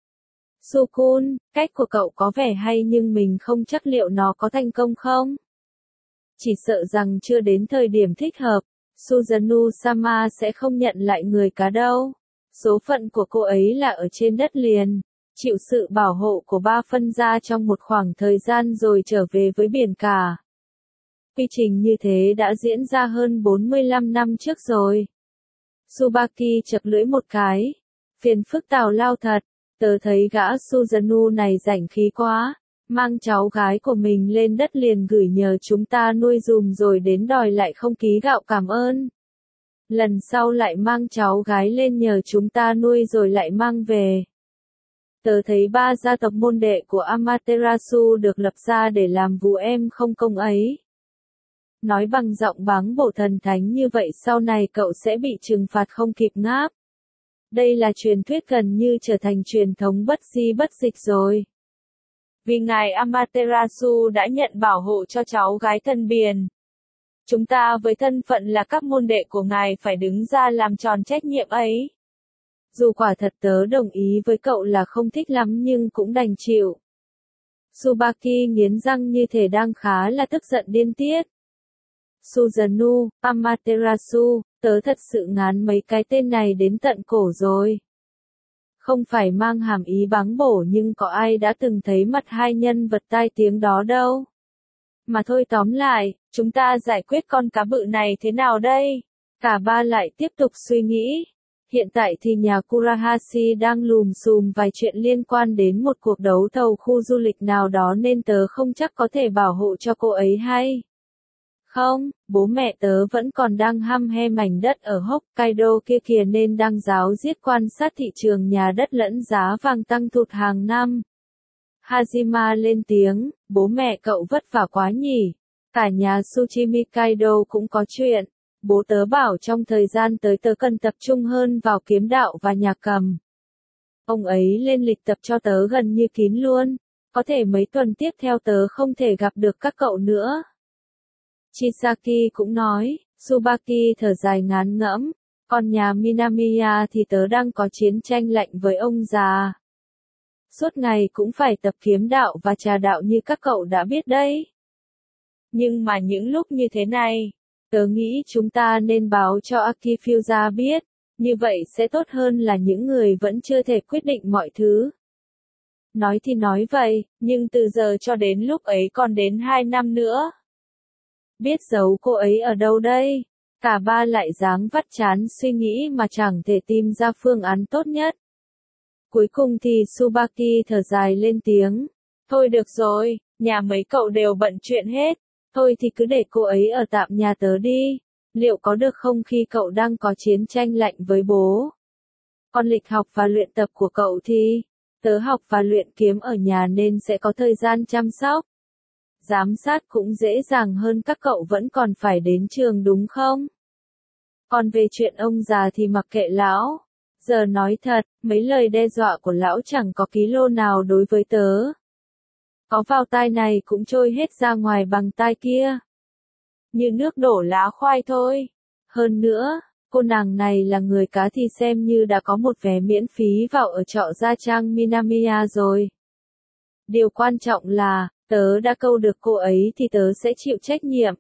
Sukun, cách của cậu có vẻ hay nhưng mình không chắc liệu nó có thành công không? Chỉ sợ rằng chưa đến thời điểm thích hợp, Suzano-sama sẽ không nhận lại người cá đâu. Số phận của cô ấy là ở trên đất liền, chịu sự bảo hộ của ba phân gia trong một khoảng thời gian rồi trở về với biển cả. Quy trình như thế đã diễn ra hơn 45 năm trước rồi. Tsubaki chật lưỡi một cái. Phiền phức tào lao thật, tớ thấy gã Suzano này rảnh khí quá, mang cháu gái của mình lên đất liền gửi nhờ chúng ta nuôi dùm rồi đến đòi lại không ký gạo cảm ơn. Lần sau lại mang cháu gái lên nhờ chúng ta nuôi rồi lại mang về. Tớ thấy ba gia tộc môn đệ của Amaterasu được lập ra để làm vụ em không công ấy. Nói bằng giọng báng bổ thần thánh như vậy sau này cậu sẽ bị trừng phạt không kịp ngáp. Đây là truyền thuyết gần như trở thành truyền thống bất di bất dịch rồi. Vì ngài Amaterasu đã nhận bảo hộ cho cháu gái thân biển. Chúng ta với thân phận là các môn đệ của ngài phải đứng ra làm tròn trách nhiệm ấy. Dù quả thật tớ đồng ý với cậu là không thích lắm nhưng cũng đành chịu. Tsubaki nghiến răng như thể đang khá là tức giận điên tiết. Suzano, Amaterasu, tớ thật sự ngán mấy cái tên này đến tận cổ rồi. Không phải mang hàm ý báng bổ nhưng có ai đã từng thấy mặt hai nhân vật tai tiếng đó đâu. Mà thôi tóm lại, chúng ta giải quyết con cá bự này thế nào đây? Cả ba lại tiếp tục suy nghĩ. Hiện tại thì nhà Kurahashi đang lùm xùm vài chuyện liên quan đến một cuộc đấu thầu khu du lịch nào đó nên tớ không chắc có thể bảo hộ cho cô ấy hay. Không, bố mẹ tớ vẫn còn đang hăm he mảnh đất ở Hokkaido kia kìa nên đang ráo riết quan sát thị trường nhà đất lẫn giá vàng tăng thụt hàng năm. Hajima lên tiếng, bố mẹ cậu vất vả quá nhỉ. Cả nhà Tsuchimi Kaido cũng có chuyện. Bố tớ bảo trong thời gian tới tớ cần tập trung hơn vào kiếm đạo và nhạc cầm. Ông ấy lên lịch tập cho tớ gần như kín luôn. Có thể mấy tuần tiếp theo tớ không thể gặp được các cậu nữa. Chisaki cũng nói, Tsubaki thở dài ngán ngẫm, còn nhà Minamiya thì tớ đang có chiến tranh lạnh với ông già. Suốt ngày cũng phải tập kiếm đạo và trà đạo như các cậu đã biết đấy. Nhưng mà những lúc như thế này, tớ nghĩ chúng ta nên báo cho Akifusa biết, như vậy sẽ tốt hơn là những người vẫn chưa thể quyết định mọi thứ. Nói thì nói vậy, nhưng từ giờ cho đến lúc ấy còn đến 2 năm nữa. Biết giấu cô ấy ở đâu đây? Cả ba lại dáng vắt chán suy nghĩ mà chẳng thể tìm ra phương án tốt nhất. Cuối cùng thì Tsubaki thở dài lên tiếng. Thôi được rồi, nhà mấy cậu đều bận chuyện hết. Thôi thì cứ để cô ấy ở tạm nhà tớ đi. Liệu có được không khi cậu đang có chiến tranh lạnh với bố? Còn lịch học và luyện tập của cậu thì, tớ học và luyện kiếm ở nhà nên sẽ có thời gian chăm sóc. Giám sát cũng dễ dàng hơn các cậu vẫn còn phải đến trường đúng không? Còn về chuyện ông già thì mặc kệ lão. Giờ nói thật, mấy lời đe dọa của lão chẳng có ký lô nào đối với tớ. Có vào tai này cũng trôi hết ra ngoài bằng tai kia. Như nước đổ lá khoai thôi. Hơn nữa, cô nàng này là người cá thì xem như đã có một vé miễn phí vào ở trọ Gia Trang Minamiya rồi. Điều quan trọng là, tớ đã câu được cô ấy thì tớ sẽ chịu trách nhiệm.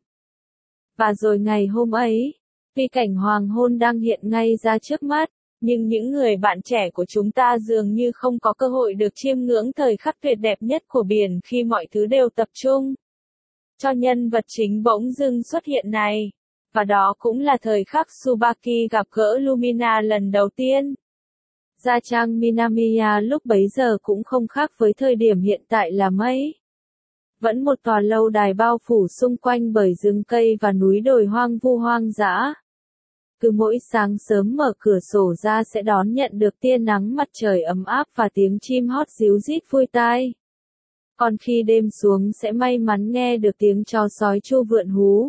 Và rồi ngày hôm ấy, vì cảnh hoàng hôn đang hiện ngay ra trước mắt, nhưng những người bạn trẻ của chúng ta dường như không có cơ hội được chiêm ngưỡng thời khắc tuyệt đẹp nhất của biển khi mọi thứ đều tập trung cho nhân vật chính bỗng dưng xuất hiện này. Và đó cũng là thời khắc Tsubaki gặp gỡ Lumina lần đầu tiên. Gia Trang Minamiya lúc bấy giờ cũng không khác với thời điểm hiện tại là mấy. Vẫn một tòa lâu đài bao phủ xung quanh bởi rừng cây và núi đồi hoang vu hoang dã. Cứ mỗi sáng sớm mở cửa sổ ra sẽ đón nhận được tia nắng mặt trời ấm áp và tiếng chim hót ríu rít vui tai. Còn khi đêm xuống sẽ may mắn nghe được tiếng chó sói tru vượn hú.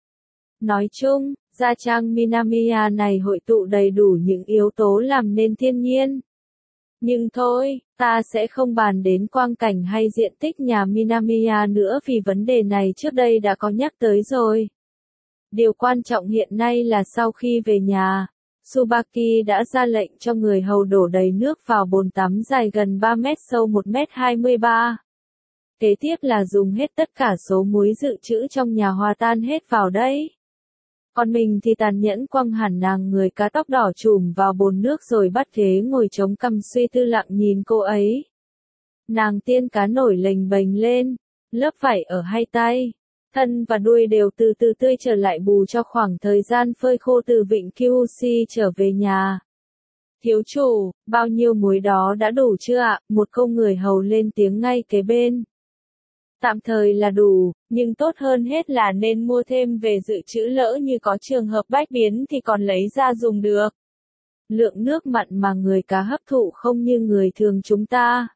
Nói chung, Gia Trang Minamiya này hội tụ đầy đủ những yếu tố làm nên thiên nhiên. Nhưng thôi, ta sẽ không bàn đến quang cảnh hay diện tích nhà Minamiya nữa vì vấn đề này trước đây đã có nhắc tới rồi. Điều quan trọng hiện nay là sau khi về nhà, Tsubaki đã ra lệnh cho người hầu đổ đầy nước vào bồn tắm dài gần 3 mét sâu 1,23 m. Kế tiếp là dùng hết tất cả số muối dự trữ trong nhà hòa tan hết vào đấy. Còn mình thì tàn nhẫn quăng hẳn nàng người cá tóc đỏ trùm vào bồn nước rồi bắt ghế ngồi chống cằm suy tư lặng nhìn cô ấy. Nàng tiên cá nổi lềnh bềnh lên, lớp vảy ở hai tay, thân và đuôi đều từ từ tươi trở lại bù cho khoảng thời gian phơi khô từ vịnh Kyushu trở về nhà. Thiếu chủ, bao nhiêu muối đó đã đủ chưa ạ? Một câu người hầu lên tiếng ngay kế bên. Tạm thời là đủ, nhưng tốt hơn hết là nên mua thêm về dự trữ lỡ như có trường hợp bách biến thì còn lấy ra dùng được. Lượng nước mặn mà người cá hấp thụ không như người thường chúng ta.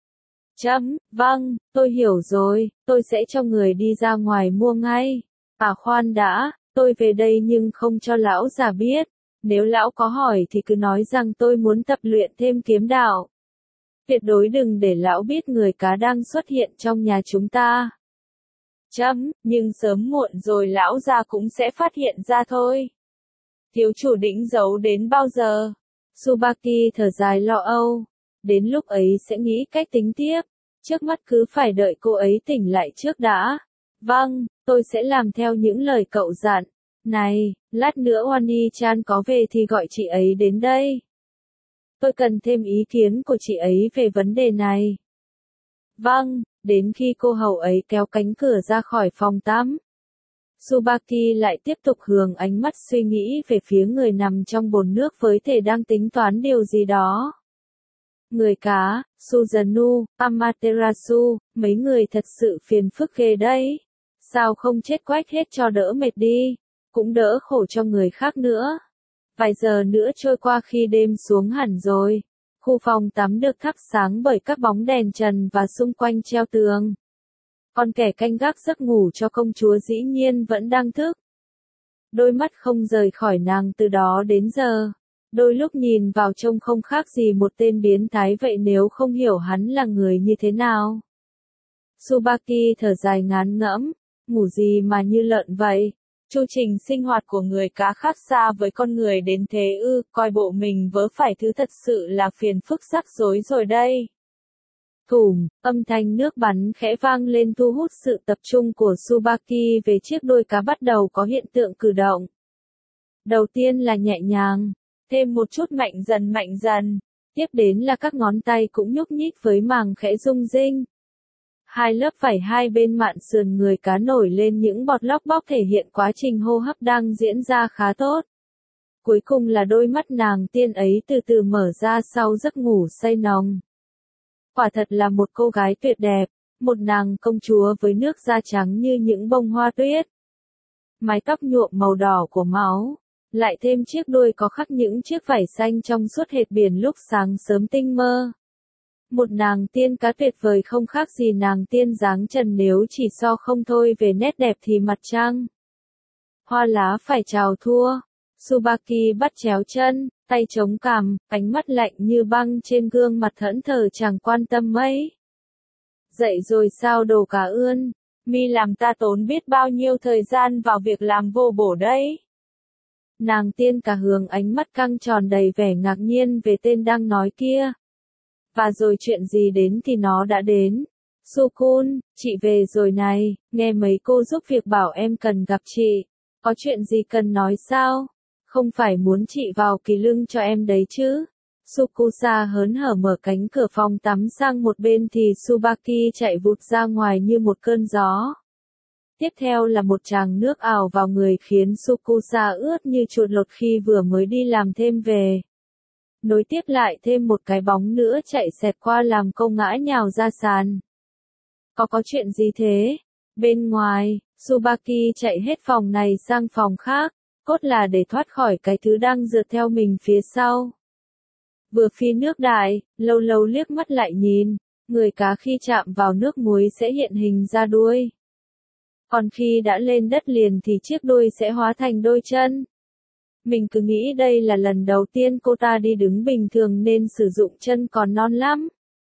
Vâng, tôi hiểu rồi, tôi sẽ cho người đi ra ngoài mua ngay. À khoan đã, tôi về đây nhưng không cho lão già biết. Nếu lão có hỏi thì cứ nói rằng tôi muốn tập luyện thêm kiếm đạo. Tuyệt đối đừng để lão biết người cá đang xuất hiện trong nhà chúng ta. Nhưng sớm muộn rồi lão già cũng sẽ phát hiện ra thôi. Thiếu chủ định giấu đến bao giờ? Tsubaki thở dài lo âu. Đến lúc ấy sẽ nghĩ cách tính tiếp. Trước mắt cứ phải đợi cô ấy tỉnh lại trước đã. Vâng, tôi sẽ làm theo những lời cậu dặn. Này, lát nữa Wani-chan có về thì gọi chị ấy đến đây. Tôi cần thêm ý kiến của chị ấy về vấn đề này. Vâng, đến khi cô hầu ấy kéo cánh cửa ra khỏi phòng tắm. Tsubaki lại tiếp tục hướng ánh mắt suy nghĩ về phía người nằm trong bồn nước với thể đang tính toán điều gì đó. Người cá, Suzano, Amaterasu, mấy người thật sự phiền phức ghê đấy. Sao không chết quách hết cho đỡ mệt đi, cũng đỡ khổ cho người khác nữa. Vài giờ nữa trôi qua khi đêm xuống hẳn rồi. Khu phòng tắm được thắp sáng bởi các bóng đèn trần và xung quanh treo tường. Còn kẻ canh gác giấc ngủ cho công chúa dĩ nhiên vẫn đang thức. Đôi mắt không rời khỏi nàng từ đó đến giờ. Đôi lúc nhìn vào trông không khác gì một tên biến thái vậy nếu không hiểu hắn là người như thế nào. Tsubaki thở dài ngán ngẫm, ngủ gì mà như lợn vậy. Chu trình sinh hoạt của người cá khác xa với con người đến thế ư, coi bộ mình vớ phải thứ thật sự là phiền phức rắc rối rồi đây. Thùm, âm thanh nước bắn khẽ vang lên thu hút sự tập trung của Tsubaki về chiếc đuôi cá bắt đầu có hiện tượng cử động. Đầu tiên là nhẹ nhàng, thêm một chút mạnh dần, tiếp đến là các ngón tay cũng nhúc nhích với màng khẽ rung rinh. Hai lớp vảy hai bên mạn sườn người cá nổi lên những bọt lóc bóc thể hiện quá trình hô hấp đang diễn ra khá tốt. Cuối cùng là đôi mắt nàng tiên ấy từ từ mở ra sau giấc ngủ say nồng. Quả thật là một cô gái tuyệt đẹp, một nàng công chúa với nước da trắng như những bông hoa tuyết. Mái tóc nhuộm màu đỏ của máu, lại thêm chiếc đuôi có khắc những chiếc vảy xanh trong suốt hệt biển lúc sáng sớm tinh mơ. Một nàng tiên cá tuyệt vời không khác gì nàng tiên dáng trần nếu chỉ so không thôi về nét đẹp thì mặt trăng. Hoa lá phải chào thua. Tsubaki bắt chéo chân, tay chống cằm, ánh mắt lạnh như băng trên gương mặt thẫn thờ chẳng quan tâm mấy. Dậy rồi sao đồ cá ươn, mi làm ta tốn biết bao nhiêu thời gian vào việc làm vô bổ đấy. Nàng tiên cả hướng ánh mắt căng tròn đầy vẻ ngạc nhiên về tên đang nói kia. Và rồi chuyện gì đến thì nó đã đến. Sukun, chị về rồi này, nghe mấy cô giúp việc bảo em cần gặp chị. Có chuyện gì cần nói sao? Không phải muốn chị vào kỳ lưng cho em đấy chứ? Sukusa hớn hở mở cánh cửa phòng tắm sang một bên thì Tsubaki chạy vụt ra ngoài như một cơn gió. Tiếp theo là một tràng nước ào vào người khiến Sukusa ướt như chuột lột khi vừa mới đi làm thêm về. Nối tiếp lại thêm một cái bóng nữa chạy xẹt qua làm cô ngã nhào ra sàn. Có chuyện gì thế? Bên ngoài, Tsubaki chạy hết phòng này sang phòng khác, cốt là để thoát khỏi cái thứ đang rượt theo mình phía sau. Vừa phi nước đại, lâu lâu liếc mắt lại nhìn, người cá khi chạm vào nước muối sẽ hiện hình ra đuôi. Còn khi đã lên đất liền thì chiếc đuôi sẽ hóa thành đôi chân. Mình cứ nghĩ đây là lần đầu tiên cô ta đi đứng bình thường nên sử dụng chân còn non lắm.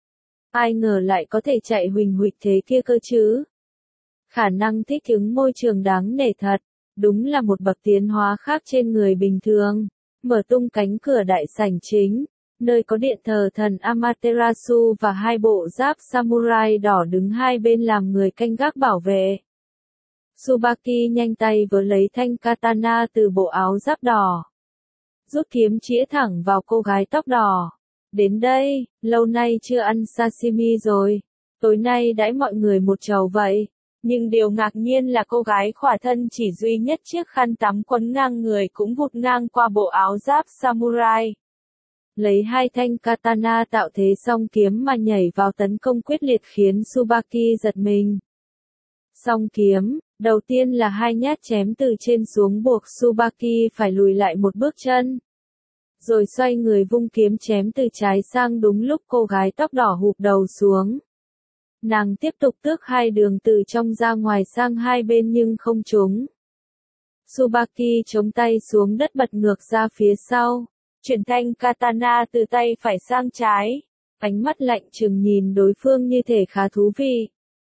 Ai ngờ lại có thể chạy huỳnh huỵch thế kia cơ chứ. Khả năng thích ứng môi trường đáng nể thật, đúng là một bậc tiến hóa khác trên người bình thường. Mở tung cánh cửa đại sảnh chính, nơi có điện thờ thần Amaterasu và hai bộ giáp samurai đỏ đứng hai bên làm người canh gác bảo vệ. Tsubaki nhanh tay vớ lấy thanh katana từ bộ áo giáp đỏ. Rút kiếm chĩa thẳng vào cô gái tóc đỏ. Đến đây, lâu nay chưa ăn sashimi rồi. Tối nay đãi mọi người một chầu vậy. Nhưng điều ngạc nhiên là cô gái khỏa thân chỉ duy nhất chiếc khăn tắm quấn ngang người cũng vụt ngang qua bộ áo giáp samurai. Lấy hai thanh katana tạo thế song kiếm mà nhảy vào tấn công quyết liệt khiến Tsubaki giật mình. Song kiếm, đầu tiên là hai nhát chém từ trên xuống buộc Tsubaki phải lùi lại một bước chân. Rồi xoay người vung kiếm chém từ trái sang đúng lúc cô gái tóc đỏ hụp đầu xuống. Nàng tiếp tục tước hai đường từ trong ra ngoài sang hai bên nhưng không trúng. Tsubaki chống tay xuống đất bật ngược ra phía sau, chuyển thanh katana từ tay phải sang trái, ánh mắt lạnh chừng nhìn đối phương như thể khá thú vị.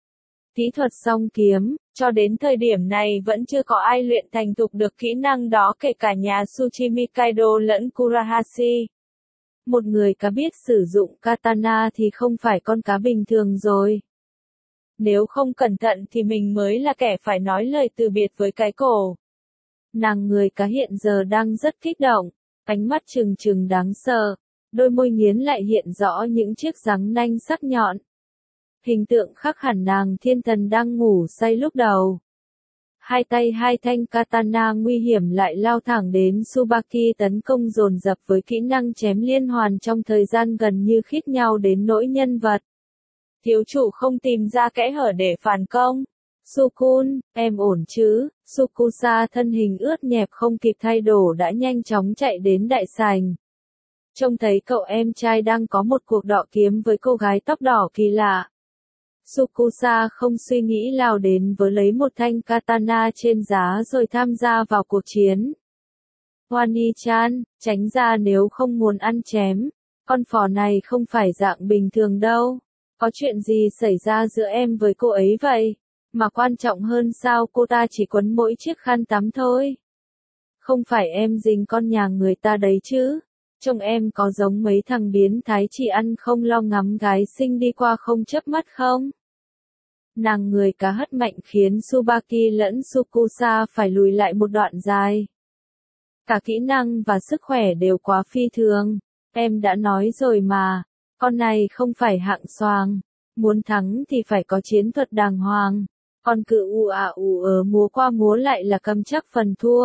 Kỹ thuật song kiếm, cho đến thời điểm này vẫn chưa có ai luyện thành thục được kỹ năng đó kể cả nhà Tsuchimi Kaido lẫn Kurahashi. Một người cá biết sử dụng katana thì không phải con cá bình thường rồi. Nếu không cẩn thận thì mình mới là kẻ phải nói lời từ biệt với cái cổ. Nàng người cá hiện giờ đang rất kích động, ánh mắt trừng trừng đáng sợ, đôi môi nghiến lại hiện rõ những chiếc răng nanh sắc nhọn. Hình tượng khác hẳn nàng thiên thần đang ngủ say lúc đầu. Hai tay hai thanh katana nguy hiểm lại lao thẳng đến Tsubaki tấn công dồn dập với kỹ năng chém liên hoàn trong thời gian gần như khít nhau đến nỗi nhân vật. Thiếu chủ không tìm ra kẽ hở để phản công. Sukun, em ổn chứ? Sukusa thân hình ướt nhẹp không kịp thay đồ đã nhanh chóng chạy đến đại sảnh. Trông thấy cậu em trai đang có một cuộc đọ kiếm với cô gái tóc đỏ kỳ lạ. Sukusa không suy nghĩ lao đến với lấy một thanh katana trên giá rồi tham gia vào cuộc chiến. Wani-chan, tránh ra nếu không muốn ăn chém. Con phò này không phải dạng bình thường đâu. Có chuyện gì xảy ra giữa em với cô ấy vậy? Mà quan trọng hơn sao cô ta chỉ quấn mỗi chiếc khăn tắm thôi? Không phải em dính con nhà người ta đấy chứ? Trông em có giống mấy thằng biến thái chỉ ăn không lo ngắm gái xinh đi qua không chớp mắt không? Nàng người cá hất mạnh khiến Tsubaki lẫn Sukusa phải lùi lại một đoạn dài. Cả kỹ năng và sức khỏe đều quá phi thường. Em đã nói rồi mà, con này không phải hạng xoàng. Muốn thắng thì phải có chiến thuật đàng hoàng. Còn cứ ù múa qua múa lại là cầm chắc phần thua.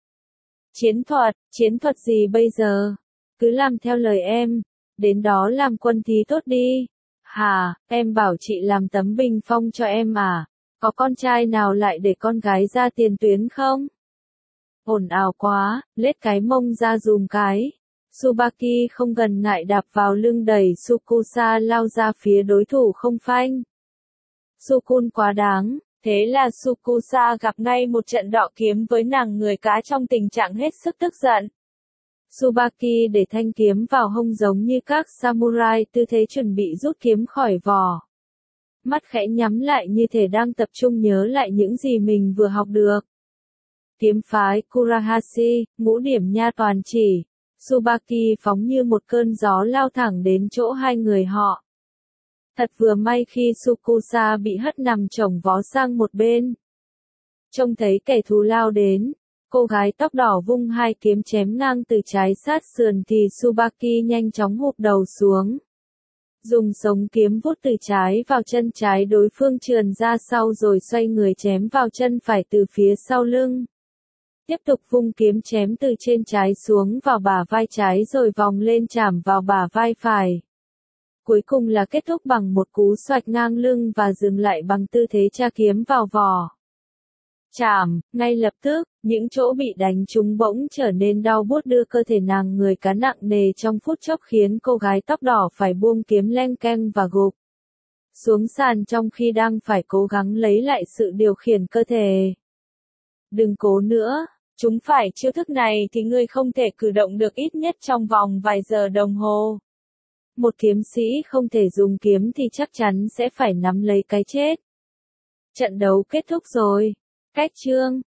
Chiến thuật gì bây giờ? Cứ làm theo lời em. Đến đó làm quân thí tốt đi. Hả, em bảo chị làm tấm bình phong cho em à? Có con trai nào lại để con gái ra tiền tuyến không? Ồn ào quá, lết cái mông ra dùm cái. Tsubaki không ngần ngại đạp vào lưng đẩy Sukusa lao ra phía đối thủ không phanh. Sukun quá đáng, Thế là Tsukusa gặp ngay một trận đọ kiếm với nàng người cá trong tình trạng hết sức tức giận. Tsubaki để thanh kiếm vào hông giống như các samurai, tư thế chuẩn bị rút kiếm khỏi vỏ. Mắt khẽ nhắm lại như thể đang tập trung nhớ lại những gì mình vừa học được. Kiếm phái Kurahashi, ngũ điểm nha toàn chỉ. Tsubaki phóng như một cơn gió lao thẳng đến chỗ hai người họ. Thật vừa may khi Tsukusa bị hất nằm chồng vó sang một bên. Trông thấy kẻ thù lao đến, cô gái tóc đỏ vung hai kiếm chém ngang từ trái sát sườn thì Tsubaki nhanh chóng hụp đầu xuống. Dùng sống kiếm vuốt từ trái vào chân trái đối phương trườn ra sau rồi xoay người chém vào chân phải từ phía sau lưng. Tiếp tục vung kiếm chém từ trên trái xuống vào bả vai trái rồi vòng lên chạm vào bả vai phải. Cuối cùng là kết thúc bằng một cú xoạch ngang lưng và dừng lại bằng tư thế tra kiếm vào vỏ. Chạm, ngay lập tức, những chỗ bị đánh trúng bỗng trở nên đau buốt đưa cơ thể nàng người cá nặng nề trong phút chốc khiến cô gái tóc đỏ phải buông kiếm leng keng và gục xuống sàn trong khi đang phải cố gắng lấy lại sự điều khiển cơ thể. Đừng cố nữa, chúng phải chiêu thức này thì ngươi không thể cử động được ít nhất trong vòng vài giờ đồng hồ. Một kiếm sĩ không thể dùng kiếm thì chắc chắn sẽ phải nắm lấy cái chết. Trận đấu kết thúc rồi. Cách chương